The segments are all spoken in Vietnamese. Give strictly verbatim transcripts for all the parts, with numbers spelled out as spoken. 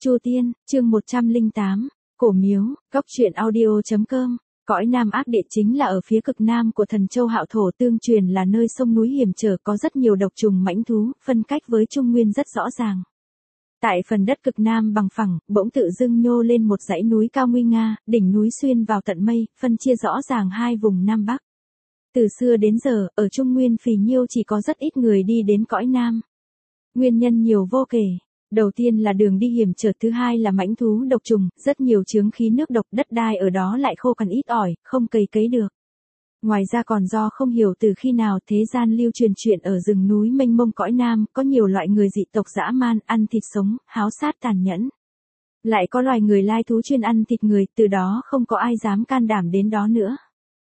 Chu Tiên, chương một trăm lẻ tám, Cổ Miếu, Góc truyện audio.com. Cõi Nam ác địa chính là ở phía cực nam của thần châu Hạo Thổ, tương truyền là nơi sông núi hiểm trở, có rất nhiều độc trùng mãnh thú, phân cách với Trung Nguyên rất rõ ràng. Tại phần đất cực nam bằng phẳng, bỗng tự dưng nhô lên một dãy núi cao nguy nga, đỉnh núi xuyên vào tận mây, phân chia rõ ràng hai vùng Nam Bắc. Từ xưa đến giờ, ở Trung Nguyên phì nhiêu chỉ có rất ít người đi đến cõi Nam. Nguyên nhân nhiều vô kể. Đầu tiên là đường đi hiểm trở, thứ hai là mãnh thú độc trùng, rất nhiều chướng khí nước độc, đất đai ở đó lại khô cằn ít ỏi, không cày cấy được. Ngoài ra còn do không hiểu từ khi nào thế gian lưu truyền chuyện ở rừng núi mênh mông cõi Nam, có nhiều loại người dị tộc dã man, ăn thịt sống, háo sát tàn nhẫn. Lại có loài người lai thú chuyên ăn thịt người, từ đó không có ai dám can đảm đến đó nữa.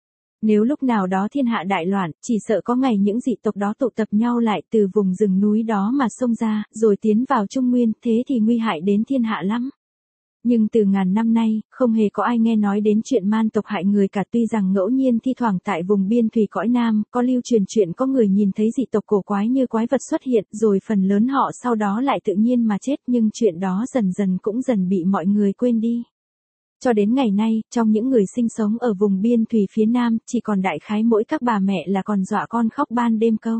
Nếu lúc nào đó thiên hạ đại loạn, chỉ sợ có ngày những dị tộc đó tụ tập nhau lại từ vùng rừng núi đó mà xông ra, rồi tiến vào Trung Nguyên, thế thì nguy hại đến thiên hạ lắm. Nhưng từ ngàn năm nay, không hề có ai nghe nói đến chuyện man tộc hại người cả, tuy rằng ngẫu nhiên thi thoảng tại vùng biên thủy cõi Nam, có lưu truyền chuyện có người nhìn thấy dị tộc cổ quái như quái vật xuất hiện, rồi phần lớn họ sau đó lại tự nhiên mà chết, nhưng chuyện đó dần dần cũng dần bị mọi người quên đi. Cho đến ngày nay, trong những người sinh sống ở vùng biên thủy phía Nam, chỉ còn đại khái mỗi các bà mẹ là còn dọa con khóc ban đêm câu: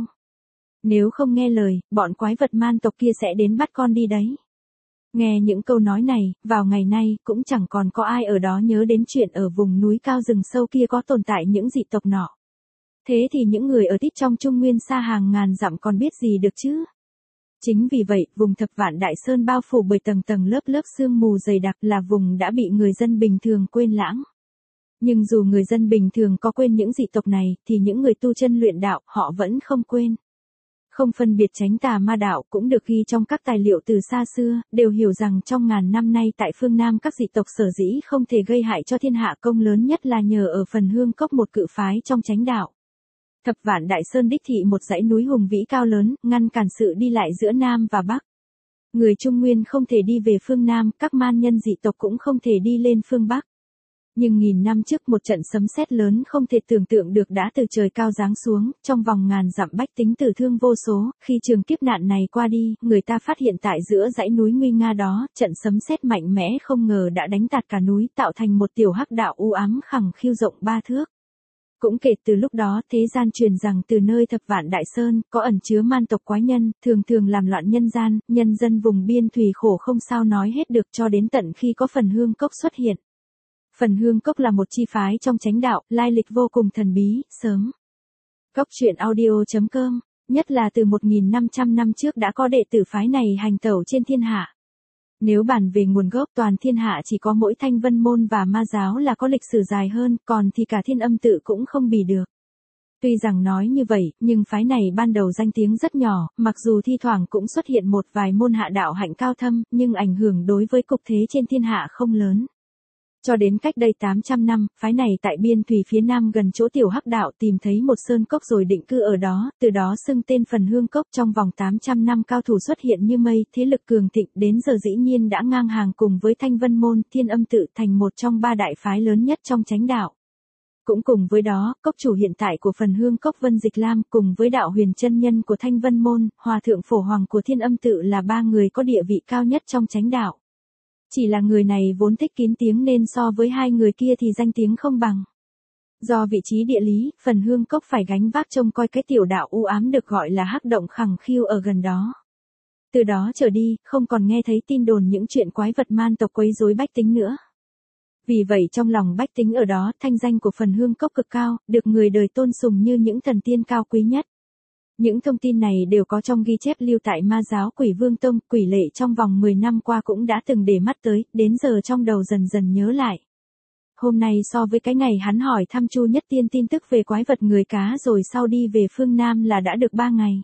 nếu không nghe lời, bọn quái vật man tộc kia sẽ đến bắt con đi đấy. Nghe những câu nói này, vào ngày nay, cũng chẳng còn có ai ở đó nhớ đến chuyện ở vùng núi cao rừng sâu kia có tồn tại những dị tộc nọ. Thế thì những người ở tít trong Trung Nguyên xa hàng ngàn dặm còn biết gì được chứ? Chính vì vậy, vùng Thập Vạn Đại Sơn bao phủ bởi tầng tầng lớp lớp sương mù dày đặc là vùng đã bị người dân bình thường quên lãng. Nhưng dù người dân bình thường có quên những dị tộc này, thì những người tu chân luyện đạo, họ vẫn không quên. Không phân biệt tránh tà ma đạo cũng được ghi trong các tài liệu từ xa xưa, đều hiểu rằng trong ngàn năm nay tại phương Nam các dị tộc sở dĩ không thể gây hại cho thiên hạ, công lớn nhất là nhờ ở phần hương cốc, một cự phái trong chánh đạo. Thập Vạn Đại Sơn đích thị một dãy núi hùng vĩ cao lớn, ngăn cản sự đi lại giữa Nam và Bắc. Người Trung Nguyên không thể đi về phương Nam, các man nhân dị tộc cũng không thể đi lên phương Bắc. Nhưng nghìn năm trước một trận sấm sét lớn không thể tưởng tượng được đã từ trời cao giáng xuống, trong vòng ngàn dặm bách tính tử thương vô số. Khi trường kiếp nạn này qua đi, người ta phát hiện tại giữa dãy núi nguy nga đó, trận sấm sét mạnh mẽ không ngờ đã đánh tạt cả núi, tạo thành một tiểu hắc đạo u ám khẳng khiu rộng ba thước. Cũng kể từ lúc đó, thế gian truyền rằng từ nơi Thập Vạn Đại Sơn, có ẩn chứa man tộc quái nhân, thường thường làm loạn nhân gian, nhân dân vùng biên thủy khổ không sao nói hết được, cho đến tận khi có Phần Hương Cốc xuất hiện. Phần Hương Cốc là một chi phái trong chánh đạo, lai lịch vô cùng thần bí, sớm. Góc truyện audio.com, nhất là từ một nghìn năm trăm năm trước đã có đệ tử phái này hành tẩu trên thiên hạ. Nếu bàn về nguồn gốc, toàn thiên hạ chỉ có mỗi Thanh Vân Môn và Ma Giáo là có lịch sử dài hơn, còn thì cả Thiên Âm Tự cũng không bì được. Tuy rằng nói như vậy, nhưng phái này ban đầu danh tiếng rất nhỏ, mặc dù thi thoảng cũng xuất hiện một vài môn hạ đạo hạnh cao thâm, nhưng ảnh hưởng đối với cục thế trên thiên hạ không lớn. Cho đến cách đây tám trăm năm, phái này tại biên thủy phía Nam gần chỗ tiểu hắc đạo tìm thấy một sơn cốc rồi định cư ở đó, từ đó xưng tên Phần Hương Cốc. Trong vòng tám trăm năm cao thủ xuất hiện như mây, thế lực cường thịnh, đến giờ dĩ nhiên đã ngang hàng cùng với Thanh Vân Môn, Thiên Âm Tự, thành một trong ba đại phái lớn nhất trong chánh đạo. Cũng cùng với đó, cốc chủ hiện tại của Phần Hương Cốc Vân Dịch Lam cùng với đạo huyền chân nhân của Thanh Vân Môn, Hòa thượng Phổ Hoàng của Thiên Âm Tự là ba người có địa vị cao nhất trong chánh đạo. Chỉ là người này vốn thích kín tiếng nên so với hai người kia thì danh tiếng không bằng. Do vị trí địa lý, Phần Hương Cốc phải gánh vác trông coi cái tiểu đạo u ám được gọi là hắc động khẳng khiu ở gần đó. Từ đó trở đi, không còn nghe thấy tin đồn những chuyện quái vật man tộc quấy rối bách tính nữa. Vì vậy trong lòng bách tính ở đó, thanh danh của Phần Hương Cốc cực cao, được người đời tôn sùng như những thần tiên cao quý nhất. Những thông tin này đều có trong ghi chép lưu tại Ma Giáo Quỷ Vương Tông. Quỷ Lệ trong vòng mười năm qua cũng đã từng để mắt tới, đến giờ trong đầu dần dần nhớ lại. Hôm nay so với cái ngày hắn hỏi thăm Chu Nhất Tiên tin tức về quái vật người cá rồi sau đi về phương Nam là đã được ba ngày.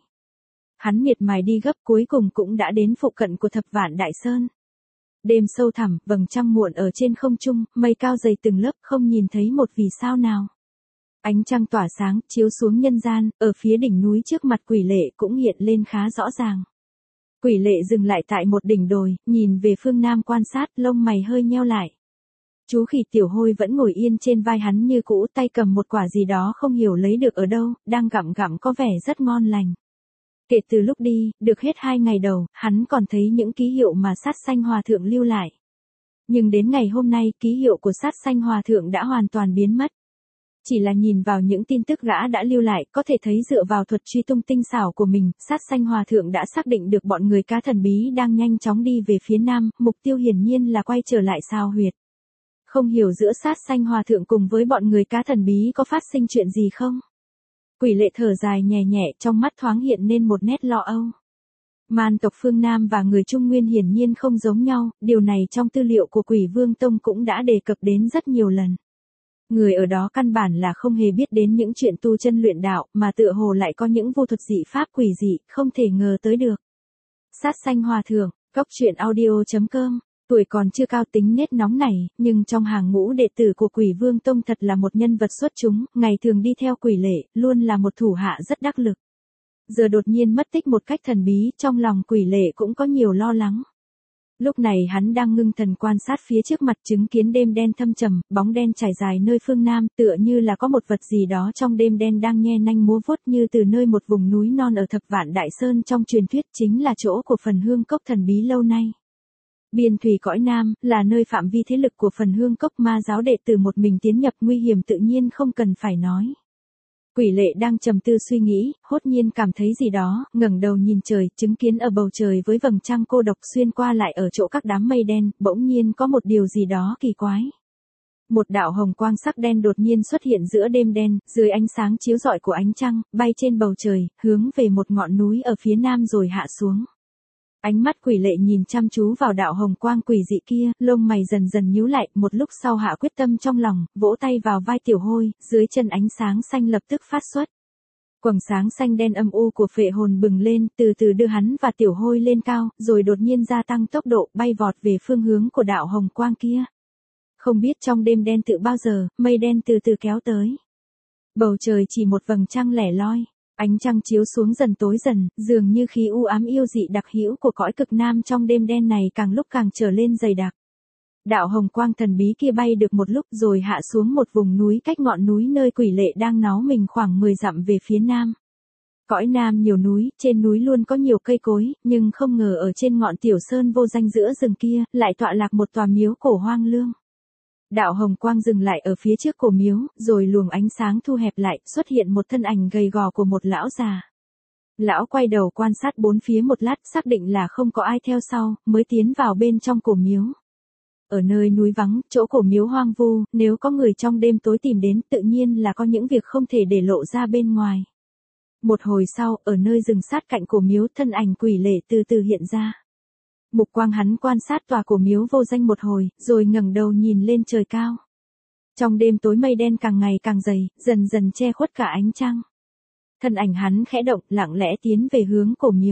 Hắn miệt mài đi gấp, cuối cùng cũng đã đến phụ cận của Thập Vạn Đại Sơn. Đêm sâu thẳm, vầng trăng muộn ở trên không trung, mây cao dày từng lớp, không nhìn thấy một vì sao nào. Ánh trăng tỏa sáng, chiếu xuống nhân gian, ở phía đỉnh núi trước mặt Quỷ Lệ cũng hiện lên khá rõ ràng. Quỷ Lệ dừng lại tại một đỉnh đồi, nhìn về phương Nam quan sát, lông mày hơi nheo lại. Chú khỉ Tiểu Hôi vẫn ngồi yên trên vai hắn như cũ, tay cầm một quả gì đó không hiểu lấy được ở đâu, đang gặm gặm có vẻ rất ngon lành. Kể từ lúc đi, được hết hai ngày đầu, hắn còn thấy những ký hiệu mà Sát Sanh Hòa Thượng lưu lại. Nhưng đến ngày hôm nay, ký hiệu của Sát Sanh Hòa Thượng đã hoàn toàn biến mất. Chỉ là nhìn vào những tin tức gã đã lưu lại, có thể thấy dựa vào thuật truy tung tinh xảo của mình, Sát Sanh Hòa Thượng đã xác định được bọn người cá thần bí đang nhanh chóng đi về phía nam, mục tiêu hiển nhiên là quay trở lại sao huyệt. Không hiểu giữa Sát Sanh Hòa Thượng cùng với bọn người cá thần bí có phát sinh chuyện gì không? Quỷ Lệ thở dài nhẹ nhẹ, trong mắt thoáng hiện lên một nét lo âu. Man tộc phương Nam và người Trung Nguyên hiển nhiên không giống nhau, điều này trong tư liệu của Quỷ Vương Tông cũng đã đề cập đến rất nhiều lần. Người ở đó căn bản là không hề biết đến những chuyện tu chân luyện đạo, mà tựa hồ lại có những vô thuật dị pháp quỷ dị, không thể ngờ tới được. Sát Sanh Hòa Thượng, Cốc Truyện Audio chấm com. Tuổi còn chưa cao tính nết nóng này, nhưng trong hàng ngũ đệ tử của Quỷ Vương Tông thật là một nhân vật xuất chúng, ngày thường đi theo Quỷ Lệ, luôn là một thủ hạ rất đắc lực. Giờ đột nhiên mất tích một cách thần bí, trong lòng Quỷ Lệ cũng có nhiều lo lắng. Lúc này hắn đang ngưng thần quan sát phía trước mặt, chứng kiến đêm đen thâm trầm, bóng đen trải dài nơi phương Nam, tựa như là có một vật gì đó trong đêm đen đang nhe nanh múa vuốt, như từ nơi một vùng núi non ở Thập Vạn Đại Sơn trong truyền thuyết, chính là chỗ của Phần Hương Cốc thần bí lâu nay. Biên thủy cõi Nam, là nơi phạm vi thế lực của Phần Hương Cốc, ma giáo đệ tử một mình tiến nhập, nguy hiểm tự nhiên không cần phải nói. Quỷ Lệ đang trầm tư suy nghĩ, hốt nhiên cảm thấy gì đó, ngẩng đầu nhìn trời, chứng kiến ở bầu trời với vầng trăng cô độc xuyên qua lại ở chỗ các đám mây đen, bỗng nhiên có một điều gì đó kỳ quái. Một đạo hồng quang sắc đen đột nhiên xuất hiện giữa đêm đen, dưới ánh sáng chiếu rọi của ánh trăng, bay trên bầu trời, hướng về một ngọn núi ở phía nam rồi hạ xuống. Ánh mắt Quỷ Lệ nhìn chăm chú vào đạo hồng quang quỷ dị kia, lông mày dần dần nhíu lại, một lúc sau hạ quyết tâm trong lòng, vỗ tay vào vai Tiểu Hôi, dưới chân ánh sáng xanh lập tức phát xuất. Quầng sáng xanh đen âm u của phệ hồn bừng lên, từ từ đưa hắn và Tiểu Hôi lên cao, rồi đột nhiên gia tăng tốc độ, bay vọt về phương hướng của đạo hồng quang kia. Không biết trong đêm đen tự bao giờ, mây đen từ từ kéo tới. Bầu trời chỉ một vầng trăng lẻ loi. Ánh trăng chiếu xuống dần tối dần, dường như khí u ám yêu dị đặc hữu của cõi cực nam trong đêm đen này càng lúc càng trở lên dày đặc. Đạo hồng quang thần bí kia bay được một lúc rồi hạ xuống một vùng núi cách ngọn núi nơi Quỷ Lệ đang náu mình khoảng mười dặm về phía nam. Cõi nam nhiều núi, trên núi luôn có nhiều cây cối, nhưng không ngờ ở trên ngọn tiểu sơn vô danh giữa rừng kia, lại tọa lạc một tòa miếu cổ hoang lương. Đạo hồng quang dừng lại ở phía trước cổ miếu, rồi luồng ánh sáng thu hẹp lại, xuất hiện một thân ảnh gầy gò của một lão già. Lão quay đầu quan sát bốn phía một lát, xác định là không có ai theo sau, mới tiến vào bên trong cổ miếu. Ở nơi núi vắng, chỗ cổ miếu hoang vu, nếu có người trong đêm tối tìm đến, tự nhiên là có những việc không thể để lộ ra bên ngoài. Một hồi sau, ở nơi rừng sát cạnh cổ miếu, thân ảnh Quỷ Lệ từ từ hiện ra. Mục quang hắn quan sát tòa cổ miếu vô danh một hồi, rồi ngẩng đầu nhìn lên trời cao. Trong đêm tối mây đen càng ngày càng dày, dần dần che khuất cả ánh trăng. Thân ảnh hắn khẽ động, lặng lẽ tiến về hướng cổ miếu.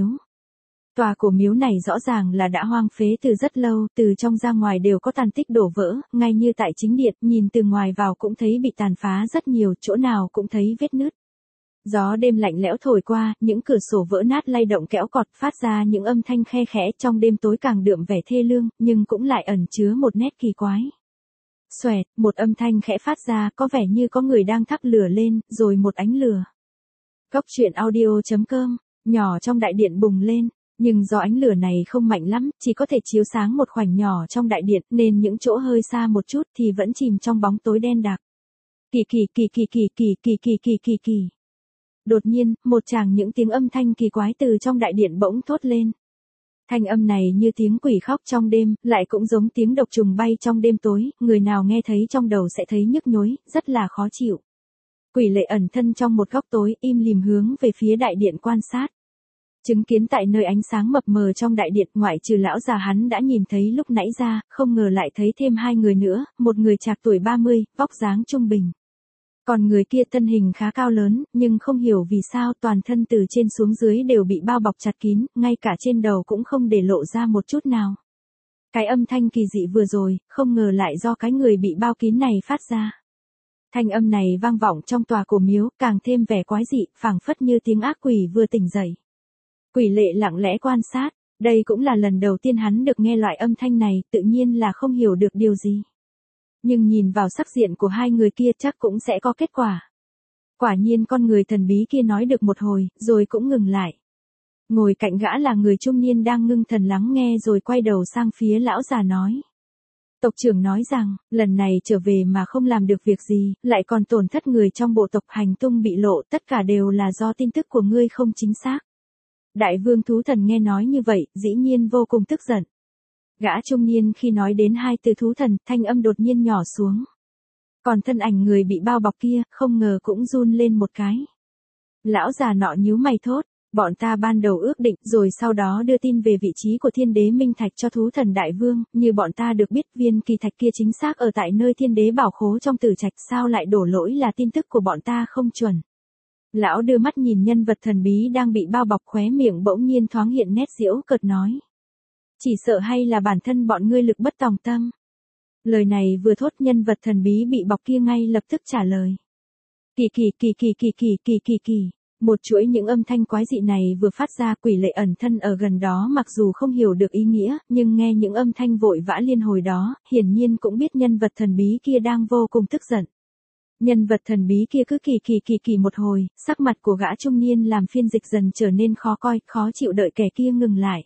Tòa cổ miếu này rõ ràng là đã hoang phế từ rất lâu, từ trong ra ngoài đều có tàn tích đổ vỡ, ngay như tại chính điện, nhìn từ ngoài vào cũng thấy bị tàn phá rất nhiều, chỗ nào cũng thấy vết nứt. Gió đêm lạnh lẽo thổi qua, những cửa sổ vỡ nát lay động kẽo kọt, phát ra những âm thanh khe khẽ, trong đêm tối càng đượm vẻ thê lương, nhưng cũng lại ẩn chứa một nét kỳ quái. Xoẹt, một âm thanh khẽ phát ra, có vẻ như có người đang thắp lửa lên, rồi một ánh lửa. Cốc Truyện Audio chấm com, nhỏ trong đại điện bùng lên, nhưng do ánh lửa này không mạnh lắm, chỉ có thể chiếu sáng một khoảnh nhỏ trong đại điện, nên những chỗ hơi xa một chút thì vẫn chìm trong bóng tối đen đặc. Kỳ kỳ kỳ kỳ kỳ kỳ kỳ kỳ kỳ kỳ kỳ. Đột nhiên, một tràng những tiếng âm thanh kỳ quái từ trong đại điện bỗng thốt lên. Thanh âm này như tiếng quỷ khóc trong đêm, lại cũng giống tiếng độc trùng bay trong đêm tối, người nào nghe thấy trong đầu sẽ thấy nhức nhối, rất là khó chịu. Quỷ Lệ ẩn thân trong một góc tối, im lìm hướng về phía đại điện quan sát. Chứng kiến tại nơi ánh sáng mập mờ trong đại điện, ngoại trừ lão già hắn đã nhìn thấy lúc nãy ra, không ngờ lại thấy thêm hai người nữa, một người trạc tuổi ba mươi, vóc dáng trung bình. Còn người kia thân hình khá cao lớn, nhưng không hiểu vì sao toàn thân từ trên xuống dưới đều bị bao bọc chặt kín, ngay cả trên đầu cũng không để lộ ra một chút nào. Cái âm thanh kỳ dị vừa rồi, không ngờ lại do cái người bị bao kín này phát ra. Thanh âm này vang vọng trong tòa cổ miếu, càng thêm vẻ quái dị, phảng phất như tiếng ác quỷ vừa tỉnh dậy. Quỷ Lệ lặng lẽ quan sát, đây cũng là lần đầu tiên hắn được nghe loại âm thanh này, tự nhiên là không hiểu được điều gì. Nhưng nhìn vào sắc diện của hai người kia chắc cũng sẽ có kết quả. Quả nhiên con người thần bí kia nói được một hồi, rồi cũng ngừng lại. Ngồi cạnh gã là người trung niên đang ngưng thần lắng nghe rồi quay đầu sang phía lão già nói. Tộc trưởng nói rằng, lần này trở về mà không làm được việc gì, lại còn tổn thất người trong bộ tộc, hành tung bị lộ, tất cả đều là do tin tức của ngươi không chính xác. Đại vương thú thần nghe nói như vậy, dĩ nhiên vô cùng tức giận. Gã trung niên khi nói đến hai từ thú thần, thanh âm đột nhiên nhỏ xuống. Còn thân ảnh người bị bao bọc kia, không ngờ cũng run lên một cái. Lão già nọ nhíu mày thốt, bọn ta ban đầu ước định rồi sau đó đưa tin về vị trí của thiên đế minh thạch cho thú thần đại vương, như bọn ta được biết viên kỳ thạch kia chính xác ở tại nơi thiên đế bảo khố trong tử trạch, sao lại đổ lỗi là tin tức của bọn ta không chuẩn. Lão đưa mắt nhìn nhân vật thần bí đang bị bao bọc, khóe miệng bỗng nhiên thoáng hiện nét giễu cợt nói. Chỉ sợ hay là bản thân bọn ngươi lực bất tòng tâm. Lời này vừa thốt, nhân vật thần bí bị bọc kia ngay lập tức trả lời. Kỳ kỳ kỳ kỳ kỳ kỳ kỳ kỳ kỳ. Một chuỗi những âm thanh quái dị này vừa phát ra, quỷ lệ ẩn thân ở gần đó mặc dù không hiểu được ý nghĩa, nhưng nghe những âm thanh vội vã liên hồi đó, hiển nhiên cũng biết nhân vật thần bí kia đang vô cùng tức giận. Nhân vật thần bí kia cứ kỳ kỳ kỳ kỳ một hồi, sắc mặt của gã trung niên làm phiên dịch dần trở nên khó coi, khó chịu, đợi kẻ kia ngừng lại.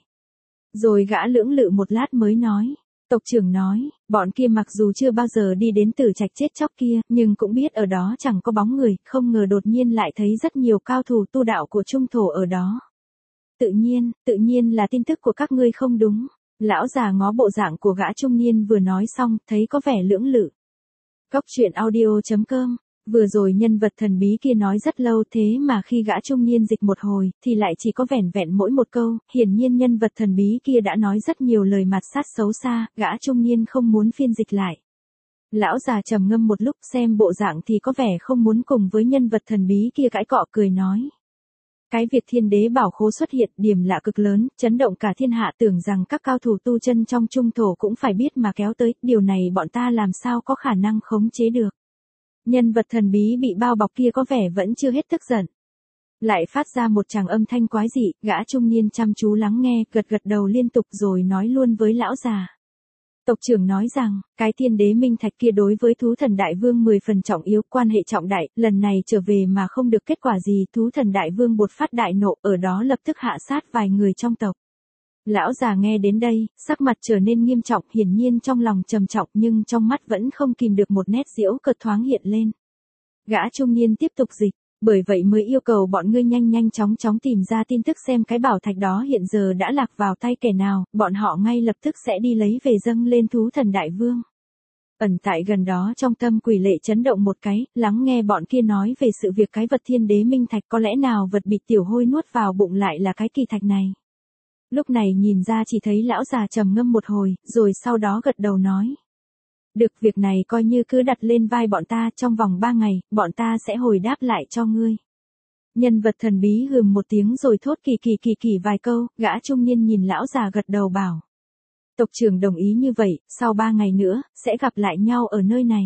Rồi gã lưỡng lự một lát mới nói. Tộc trưởng nói, bọn kia mặc dù chưa bao giờ đi đến tử trạch chết chóc kia, nhưng cũng biết ở đó chẳng có bóng người, không ngờ đột nhiên lại thấy rất nhiều cao thủ tu đạo của trung thổ ở đó. Tự nhiên, tự nhiên là tin tức của các ngươi không đúng. Lão già ngó bộ dạng của gã trung niên vừa nói xong, thấy có vẻ lưỡng lự. Cốc truyện audio chấm com. Vừa rồi nhân vật thần bí kia nói rất lâu, thế mà khi gã trung niên dịch một hồi, thì lại chỉ có vẻn vẹn mỗi một câu, hiển nhiên nhân vật thần bí kia đã nói rất nhiều lời mặt sát xấu xa, gã trung niên không muốn phiên dịch lại. Lão già trầm ngâm một lúc, xem bộ dạng thì có vẻ không muốn cùng với nhân vật thần bí kia cãi cọ, cười nói. Cái việc thiên đế bảo khố xuất hiện, điểm lạ cực lớn, chấn động cả thiên hạ, tưởng rằng các cao thủ tu chân trong trung thổ cũng phải biết mà kéo tới, điều này bọn ta làm sao có khả năng khống chế được. Nhân vật thần bí bị bao bọc kia có vẻ vẫn chưa hết tức giận. Lại phát ra một tràng âm thanh quái dị, gã trung niên chăm chú lắng nghe, gật gật đầu liên tục rồi nói luôn với lão già. Tộc trưởng nói rằng, cái thiên đế minh thạch kia đối với thú thần đại vương mười phần trọng yếu, quan hệ trọng đại, lần này trở về mà không được kết quả gì, thú thần đại vương bột phát đại nộ, ở đó lập tức hạ sát vài người trong tộc. Lão già nghe đến đây, sắc mặt trở nên nghiêm trọng, hiển nhiên trong lòng trầm trọng nhưng trong mắt vẫn không kìm được một nét giễu cợt thoáng hiện lên. Gã trung niên tiếp tục dịch, bởi vậy mới yêu cầu bọn ngươi nhanh nhanh chóng chóng tìm ra tin tức xem cái bảo thạch đó hiện giờ đã lạc vào tay kẻ nào, bọn họ ngay lập tức sẽ đi lấy về dâng lên thú thần đại vương. Ẩn tại gần đó trong tâm quỷ lệ chấn động một cái, lắng nghe bọn kia nói về sự việc cái vật thiên đế minh thạch, có lẽ nào vật bị tiểu hôi nuốt vào bụng lại là cái kỳ thạch này. Lúc này nhìn ra chỉ thấy lão già trầm ngâm một hồi, rồi sau đó gật đầu nói. Được, việc này coi như cứ đặt lên vai bọn ta, trong vòng ba ngày, bọn ta sẽ hồi đáp lại cho ngươi. Nhân vật thần bí hừm một tiếng rồi thốt kỳ kỳ kỳ kỳ vài câu, gã trung niên nhìn lão già gật đầu bảo. Tộc trưởng đồng ý như vậy, sau ba ngày nữa, sẽ gặp lại nhau ở nơi này.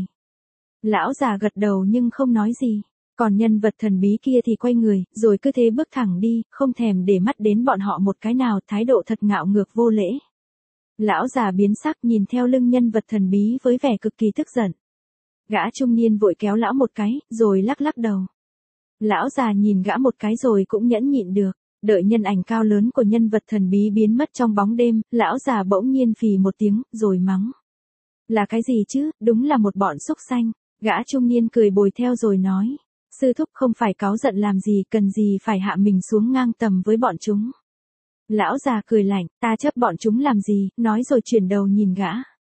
Lão già gật đầu nhưng không nói gì. Còn nhân vật thần bí kia thì quay người, rồi cứ thế bước thẳng đi, không thèm để mắt đến bọn họ một cái nào, thái độ thật ngạo ngược vô lễ. Lão già biến sắc nhìn theo lưng nhân vật thần bí với vẻ cực kỳ tức giận. Gã trung niên vội kéo lão một cái, rồi lắc lắc đầu. Lão già nhìn gã một cái rồi cũng nhẫn nhịn được, đợi nhân ảnh cao lớn của nhân vật thần bí biến mất trong bóng đêm, lão già bỗng nhiên phì một tiếng, rồi mắng. Là cái gì chứ, đúng là một bọn súc sanh. Gã trung niên cười bồi theo rồi nói. Sư thúc không phải cáu giận làm gì, cần gì phải hạ mình xuống ngang tầm với bọn chúng. Lão già cười lạnh, ta chấp bọn chúng làm gì, nói rồi chuyển đầu nhìn gã.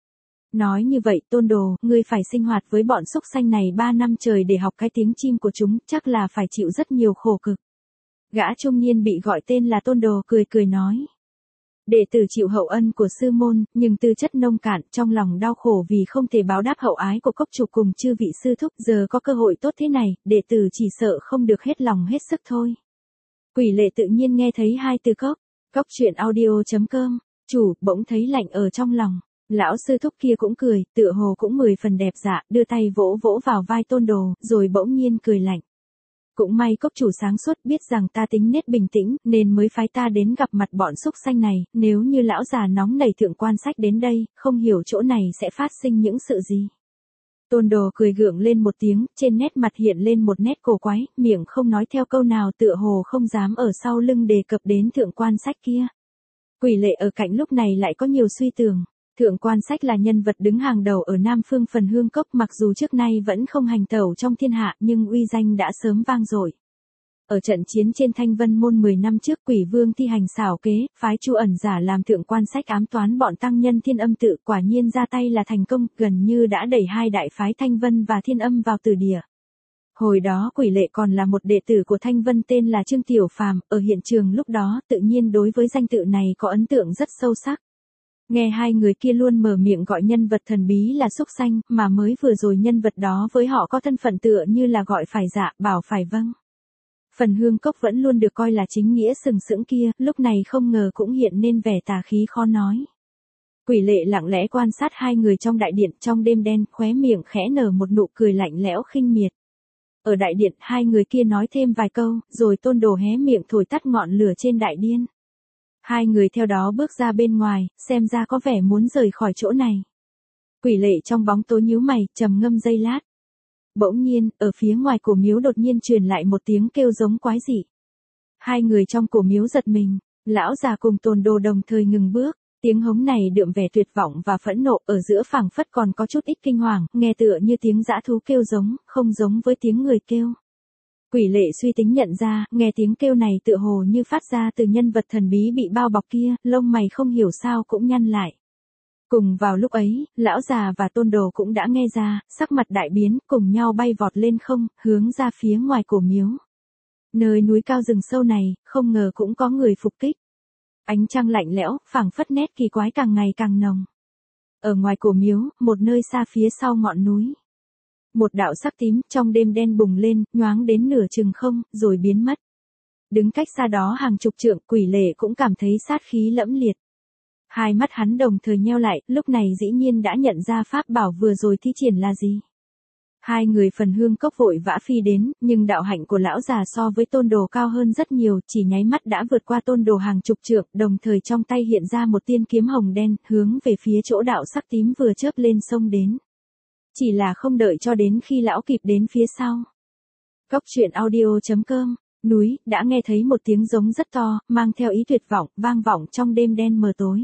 Nói như vậy, Tôn Đồ, ngươi phải sinh hoạt với bọn súc sanh này ba năm trời để học cái tiếng chim của chúng, chắc là phải chịu rất nhiều khổ cực. Gã trung niên bị gọi tên là Tôn Đồ cười cười nói. Đệ tử chịu hậu ân của sư môn, nhưng tư chất nông cạn, trong lòng đau khổ vì không thể báo đáp hậu ái của cốc chủ cùng chư vị sư thúc, giờ có cơ hội tốt thế này, đệ tử chỉ sợ không được hết lòng hết sức thôi. Quỷ lệ tự nhiên nghe thấy hai từ cốc, cốc truyện audio chấm com, chủ, bỗng thấy lạnh ở trong lòng. Lão sư thúc kia cũng cười, tựa hồ cũng mười phần đẹp dạ, đưa tay vỗ vỗ vào vai Tôn Đồ, rồi bỗng nhiên cười lạnh. Cũng may cốc chủ sáng suốt biết rằng ta tính nết bình tĩnh, nên mới phái ta đến gặp mặt bọn súc sanh này, nếu như lão già nóng nảy thượng quan sách đến đây, không hiểu chỗ này sẽ phát sinh những sự gì. Tôn Đồ cười gượng lên một tiếng, trên nét mặt hiện lên một nét cổ quái, miệng không nói theo câu nào, tựa hồ không dám ở sau lưng đề cập đến thượng quan sách kia. Quỷ Lệ ở cạnh lúc này lại có nhiều suy tưởng. Thượng quan sách là nhân vật đứng hàng đầu ở Nam Phương Phần Hương Cốc, mặc dù trước nay vẫn không hành tẩu trong thiên hạ nhưng uy danh đã sớm vang dội. Ở trận chiến trên Thanh Vân Môn mười năm trước, Quỷ Vương thi hành xảo kế, phái Chu Ẩn giả làm thượng quan sách ám toán bọn tăng nhân Thiên Âm tự, quả nhiên ra tay là thành công, gần như đã đẩy hai đại phái Thanh Vân và Thiên Âm vào tử địa. Hồi đó Quỷ Lệ còn là một đệ tử của Thanh Vân tên là Trương Tiểu Phàm, ở hiện trường lúc đó tự nhiên đối với danh tự này có ấn tượng rất sâu sắc. Nghe hai người kia luôn mở miệng gọi nhân vật thần bí là súc sanh, mà mới vừa rồi nhân vật đó với họ có thân phận tựa như là gọi phải dạ, bảo phải vâng. Phần Hương Cốc vẫn luôn được coi là chính nghĩa sừng sững kia, lúc này không ngờ cũng hiện nên vẻ tà khí khó nói. Quỷ Lệ lặng lẽ quan sát hai người trong đại điện, trong đêm đen, khóe miệng khẽ nở một nụ cười lạnh lẽo khinh miệt. Ở đại điện, hai người kia nói thêm vài câu, rồi Tôn Đồ hé miệng thổi tắt ngọn lửa trên đại điên. Hai người theo đó bước ra bên ngoài, xem ra có vẻ muốn rời khỏi chỗ này. Quỷ Lệ trong bóng tối nhíu mày, trầm ngâm giây lát. Bỗng nhiên, ở phía ngoài cổ miếu đột nhiên truyền lại một tiếng kêu giống quái dị. Hai người trong cổ miếu giật mình, lão già cùng Tôn Đồ đồng thời ngừng bước, tiếng hống này đượm vẻ tuyệt vọng và phẫn nộ, ở giữa phảng phất còn có chút ít kinh hoàng, nghe tựa như tiếng dã thú kêu giống, không giống với tiếng người kêu. Quỷ Lệ suy tính nhận ra, nghe tiếng kêu này tựa hồ như phát ra từ nhân vật thần bí bị bao bọc kia, lông mày không hiểu sao cũng nhăn lại. Cùng vào lúc ấy, lão già và Tôn Đồ cũng đã nghe ra, sắc mặt đại biến, cùng nhau bay vọt lên không, hướng ra phía ngoài cổ miếu. Nơi núi cao rừng sâu này, không ngờ cũng có người phục kích. Ánh trăng lạnh lẽo, phảng phất nét kỳ quái càng ngày càng nồng. Ở ngoài cổ miếu, một nơi xa phía sau ngọn núi. Một đạo sắc tím trong đêm đen bùng lên, nhoáng đến nửa chừng không, rồi biến mất. Đứng cách xa đó hàng chục trượng, Quỷ Lệ cũng cảm thấy sát khí lẫm liệt. Hai mắt hắn đồng thời nheo lại, lúc này dĩ nhiên đã nhận ra pháp bảo vừa rồi thi triển là gì. Hai người Phần Hương Cốc vội vã phi đến, nhưng đạo hạnh của lão già so với Tôn Đồ cao hơn rất nhiều, chỉ nháy mắt đã vượt qua Tôn Đồ hàng chục trượng, đồng thời trong tay hiện ra một tiên kiếm hồng đen, hướng về phía chỗ đạo sắc tím vừa chớp lên sông đến. Chỉ là không đợi cho đến khi lão kịp đến phía sau. Cốc truyện audio chấm com, núi, đã nghe thấy một tiếng giống rất to, mang theo ý tuyệt vọng, vang vọng trong đêm đen mờ tối.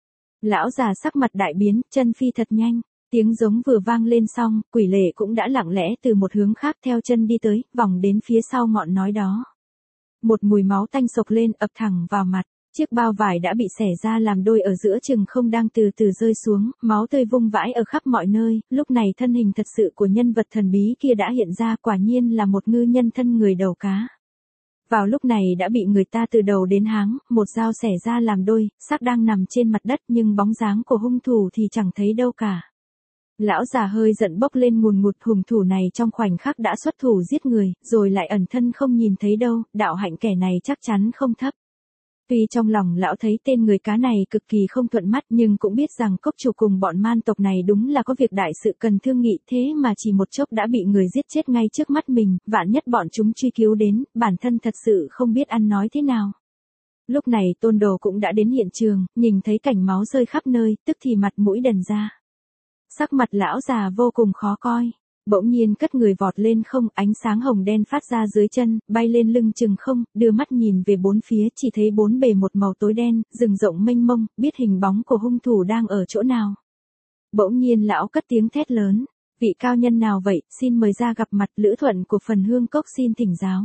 Lão già sắc mặt đại biến, chân phi thật nhanh, tiếng giống vừa vang lên xong, Quỷ Lệ cũng đã lặng lẽ từ một hướng khác theo chân đi tới, vòng đến phía sau ngọn nói đó. Một mùi máu tanh sộc lên ập thẳng vào mặt. Chiếc bao vải đã bị xẻ ra làm đôi ở giữa chừng không đang từ từ rơi xuống, máu tươi vung vãi ở khắp mọi nơi, lúc này thân hình thật sự của nhân vật thần bí kia đã hiện ra, quả nhiên là một ngư nhân thân người đầu cá. Vào lúc này đã bị người ta từ đầu đến háng, một dao xẻ ra làm đôi, xác đang nằm trên mặt đất nhưng bóng dáng của hung thủ thì chẳng thấy đâu cả. Lão già hơi giận bốc lên ngùn ngụt, hung thủ này trong khoảnh khắc đã xuất thủ giết người, rồi lại ẩn thân không nhìn thấy đâu, đạo hạnh kẻ này chắc chắn không thấp. Tuy trong lòng lão thấy tên người cá này cực kỳ không thuận mắt nhưng cũng biết rằng cốc chủ cùng bọn man tộc này đúng là có việc đại sự cần thương nghị, thế mà chỉ một chốc đã bị người giết chết ngay trước mắt mình, vạn nhất bọn chúng truy cứu đến, bản thân thật sự không biết ăn nói thế nào. Lúc này Tôn Đồ cũng đã đến hiện trường, nhìn thấy cảnh máu rơi khắp nơi, tức thì mặt mũi đần ra. Sắc mặt lão già vô cùng khó coi. Bỗng nhiên cất người vọt lên không, ánh sáng hồng đen phát ra dưới chân, bay lên lưng chừng không, đưa mắt nhìn về bốn phía, chỉ thấy bốn bề một màu tối đen, rừng rộng mênh mông, biết hình bóng của hung thủ đang ở chỗ nào. Bỗng nhiên lão cất tiếng thét lớn, vị cao nhân nào vậy, xin mời ra gặp mặt, Lữ Thuận của Phần Hương Cốc xin thỉnh giáo.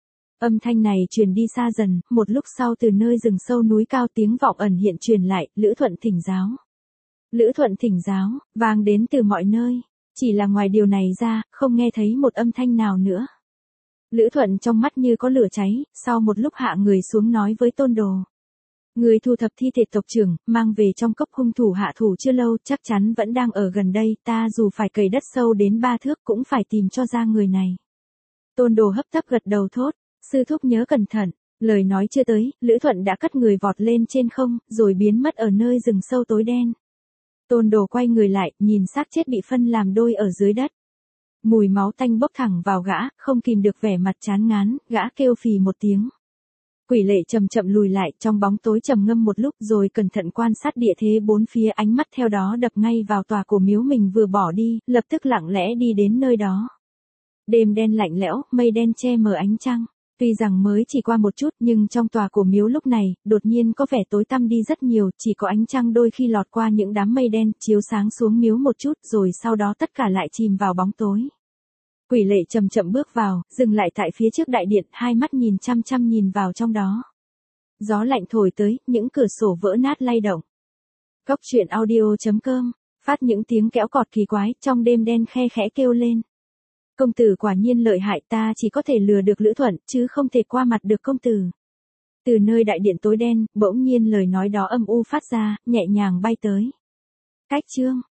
Âm thanh này truyền đi xa dần, một lúc sau từ nơi rừng sâu núi cao tiếng vọng ẩn hiện truyền lại, Lữ Thuận thỉnh giáo. Lữ Thuận thỉnh giáo, vang đến từ mọi nơi. Chỉ là ngoài điều này ra, không nghe thấy một âm thanh nào nữa. Lữ Thuận trong mắt như có lửa cháy, sau một lúc hạ người xuống nói với Tôn Đồ. Người thu thập thi thể tộc trưởng, mang về trong cốc hung thủ hạ thủ chưa lâu, chắc chắn vẫn đang ở gần đây, ta dù phải cày đất sâu đến ba thước cũng phải tìm cho ra người này. Tôn Đồ hấp tấp gật đầu thốt, sư thúc nhớ cẩn thận, lời nói chưa tới, Lữ Thuận đã cất người vọt lên trên không, rồi biến mất ở nơi rừng sâu tối đen. Tôn Đồ quay người lại, nhìn xác chết bị phân làm đôi ở dưới đất. Mùi máu tanh bốc thẳng vào gã, không kìm được vẻ mặt chán ngán, gã kêu phì một tiếng. Quỷ lệ chậm chậm lùi lại trong bóng tối trầm ngâm một lúc rồi cẩn thận quan sát địa thế bốn phía, ánh mắt theo đó đập ngay vào tòa cổ miếu mình vừa bỏ đi, lập tức lặng lẽ đi đến nơi đó. Đêm đen lạnh lẽo, mây đen che mờ ánh trăng. Tuy rằng mới chỉ qua một chút nhưng trong tòa cổ miếu lúc này, đột nhiên có vẻ tối tăm đi rất nhiều, chỉ có ánh trăng đôi khi lọt qua những đám mây đen, chiếu sáng xuống miếu một chút rồi sau đó tất cả lại chìm vào bóng tối. Quỷ lệ chậm chậm bước vào, dừng lại tại phía trước đại điện, hai mắt nhìn chăm chăm nhìn vào trong đó. Gió lạnh thổi tới, những cửa sổ vỡ nát lay động. Góc truyện audio chấm com, phát những tiếng kéo cọt kỳ quái, trong đêm đen khe khẽ kêu lên. Công tử quả nhiên lợi hại, ta chỉ có thể lừa được Lữ Thuận, chứ không thể qua mặt được công tử. Từ nơi đại điện tối đen, bỗng nhiên lời nói đó âm u phát ra, nhẹ nhàng bay tới. Cách chương